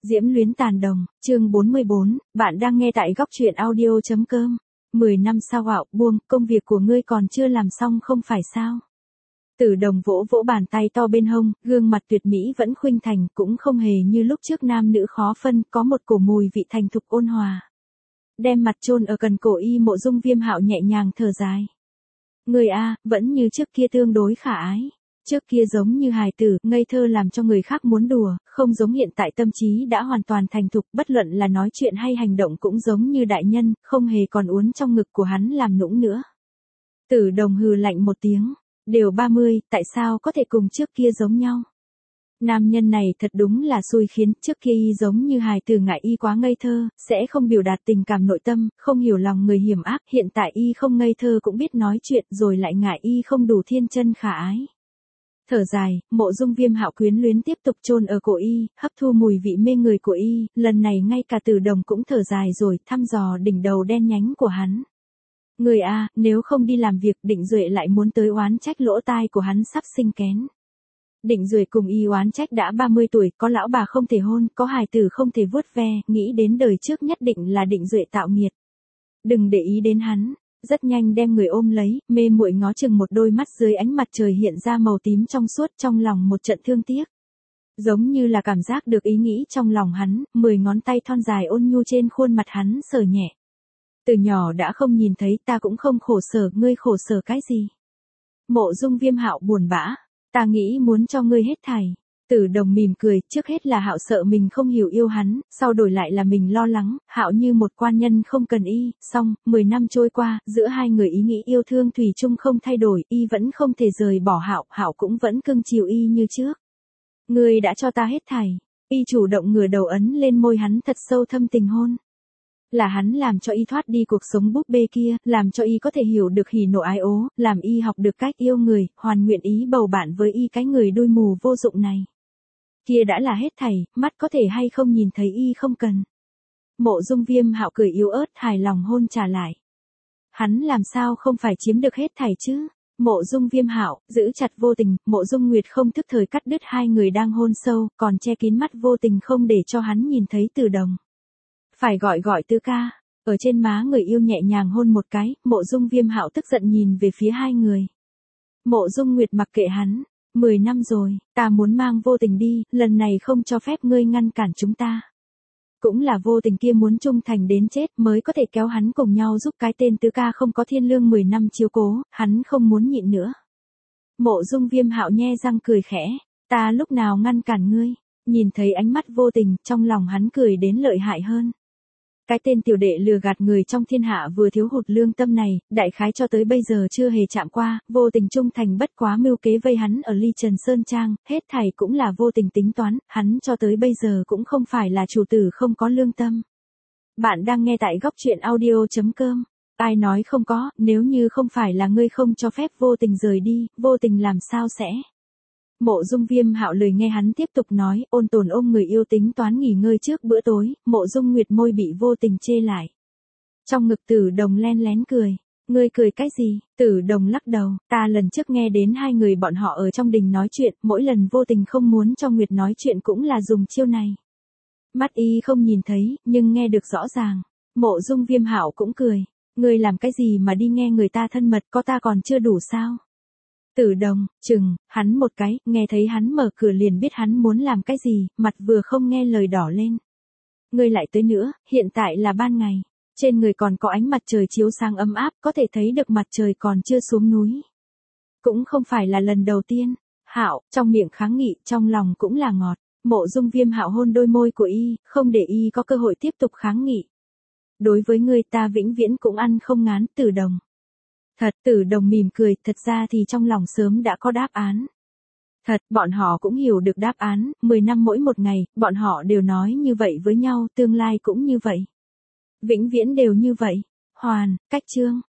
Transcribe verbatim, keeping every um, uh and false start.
Diễm luyến tàn đồng, chương bốn mươi bốn, bạn đang nghe tại góc truyện audio chấm com. mười năm sau ảo buông, công việc của ngươi còn chưa làm xong không phải sao? Tử Đồng vỗ vỗ bàn tay to bên hông, gương mặt tuyệt mỹ vẫn khuynh thành, cũng không hề như lúc trước nam nữ khó phân, có một cổ mùi vị thành thục ôn hòa. Đem mặt chôn ở cần cổ y, Mộ Dung Viêm Hạo nhẹ nhàng thở dài. Người a, vẫn như trước kia tương đối khả ái. Trước kia giống như hài tử, ngây thơ làm cho người khác muốn đùa, không giống hiện tại tâm trí đã hoàn toàn thành thục, bất luận là nói chuyện hay hành động cũng giống như đại nhân, không hề còn uốn trong ngực của hắn làm nũng nữa. Tử Đồng hừ lạnh một tiếng, đều ba mươi, tại sao có thể cùng trước kia giống nhau? Nam nhân này thật đúng là xui khiến, trước kia y giống như hài tử ngại y quá ngây thơ, sẽ không biểu đạt tình cảm nội tâm, không hiểu lòng người hiểm ác, hiện tại y không ngây thơ cũng biết nói chuyện, rồi lại ngại y không đủ thiên chân khả ái. Thở dài, Mộ Dung Viêm Hạo quyến luyến tiếp tục chôn ở cổ y, hấp thu mùi vị mê người của y, lần này ngay cả Tử Đồng cũng thở dài rồi, thăm dò đỉnh đầu đen nhánh của hắn. Người a, nếu không đi làm việc, Định Duệ lại muốn tới oán trách lỗ tai của hắn sắp sinh kén. Định Duệ cùng y oán trách đã ba mươi tuổi, có lão bà không thể hôn, có hài tử không thể vuốt ve, nghĩ đến đời trước nhất định là Định Duệ tạo nghiệt. Đừng để ý đến hắn. Rất nhanh đem người ôm lấy, mê muội ngó chừng một đôi mắt dưới ánh mặt trời hiện ra màu tím trong suốt, trong lòng một trận thương tiếc. Giống như là cảm giác được ý nghĩ trong lòng hắn, mười ngón tay thon dài ôn nhu trên khuôn mặt hắn sờ nhẹ. Từ nhỏ đã không nhìn thấy, ta cũng không khổ sở, ngươi khổ sở cái gì? Mộ Dung Viêm Hạo buồn bã, ta nghĩ muốn cho ngươi hết thảy. Tử Đồng mỉm cười, trước hết là Hạo sợ mình không hiểu yêu hắn, sau đổi lại là mình lo lắng, Hạo như một quan nhân không cần y, xong, mười năm trôi qua, giữa hai người ý nghĩ yêu thương thủy chung không thay đổi, y vẫn không thể rời bỏ Hạo, Hạo cũng vẫn cưng chiều y như trước. Ngươi đã cho ta hết thảy, y chủ động ngửa đầu ấn lên môi hắn thật sâu thâm tình hôn. Là hắn làm cho y thoát đi cuộc sống búp bê kia, làm cho y có thể hiểu được hỉ nộ ái ố, làm y học được cách yêu người, hoàn nguyện ý bầu bạn với y cái người đôi mù vô dụng này. Kia đã là hết thảy, mắt có thể hay không nhìn thấy y không cần. Mộ Dung Viêm Hạo cười yếu ớt hài lòng hôn trả lại. Hắn làm sao không phải chiếm được hết thảy chứ? Mộ Dung Viêm Hạo giữ chặt Vô Tình, Mộ Dung Nguyệt không thức thời cắt đứt hai người đang hôn sâu, còn che kín mắt Vô Tình không để cho hắn nhìn thấy Tử Đồng. Phải gọi gọi Tứ ca, ở trên má người yêu nhẹ nhàng hôn một cái, Mộ Dung Viêm Hạo tức giận nhìn về phía hai người. Mộ Dung Nguyệt mặc kệ hắn. Mười năm rồi, ta muốn mang Vô Tình đi, lần này không cho phép ngươi ngăn cản chúng ta. Cũng là Vô Tình kia muốn trung thành đến chết mới có thể kéo hắn cùng nhau giúp cái tên Tứ ca không có thiên lương mười năm chiếu cố, hắn không muốn nhịn nữa. Mộ Dung Viêm Hạo nhe răng cười khẽ, ta lúc nào ngăn cản ngươi, nhìn thấy ánh mắt Vô Tình, trong lòng hắn cười đến lợi hại hơn. Cái tên tiểu đệ lừa gạt người trong thiên hạ vừa thiếu hụt lương tâm này, đại khái cho tới bây giờ chưa hề chạm qua, Vô Tình trung thành bất quá mưu kế vây hắn ở Ly Trần Sơn Trang, hết thảy cũng là Vô Tình tính toán, hắn cho tới bây giờ cũng không phải là chủ tử không có lương tâm. Bạn đang nghe tại góc truyện audio chấm com. Ai nói không có, nếu như không phải là ngươi không cho phép Vô Tình rời đi, Vô Tình làm sao sẽ? Mộ Dung Viêm Hạo lười nghe hắn tiếp tục nói, ôn tồn ôm người yêu tính toán nghỉ ngơi trước bữa tối, Mộ Dung Nguyệt môi bị Vô Tình chê lại. Trong ngực Tử Đồng len lén cười, ngươi cười cái gì? Tử Đồng lắc đầu, ta lần trước nghe đến hai người bọn họ ở trong đình nói chuyện, mỗi lần Vô Tình không muốn cho Nguyệt nói chuyện cũng là dùng chiêu này. Mắt y không nhìn thấy, nhưng nghe được rõ ràng. Mộ Dung Viêm Hạo cũng cười, ngươi làm cái gì mà đi nghe người ta thân mật, có ta còn chưa đủ sao? Tử Đồng, chừng, hắn một cái, nghe thấy hắn mở cửa liền biết hắn muốn làm cái gì, mặt vừa không nghe lời đỏ lên. Ngươi lại tới nữa, hiện tại là ban ngày. Trên người còn có ánh mặt trời chiếu sáng ấm áp, có thể thấy được mặt trời còn chưa xuống núi. Cũng không phải là lần đầu tiên. Hạo, trong miệng kháng nghị, trong lòng cũng là ngọt. Mộ Dung Viêm Hạo hôn đôi môi của y, không để y có cơ hội tiếp tục kháng nghị. Đối với ngươi ta vĩnh viễn cũng ăn không ngán, Tử Đồng. Thật, Tử Đồng mỉm cười, thật ra thì trong lòng sớm đã có đáp án. Thật, bọn họ cũng hiểu được đáp án, mười năm mỗi một ngày, bọn họ đều nói như vậy với nhau, tương lai cũng như vậy. Vĩnh viễn đều như vậy. Hoàn, cách chương.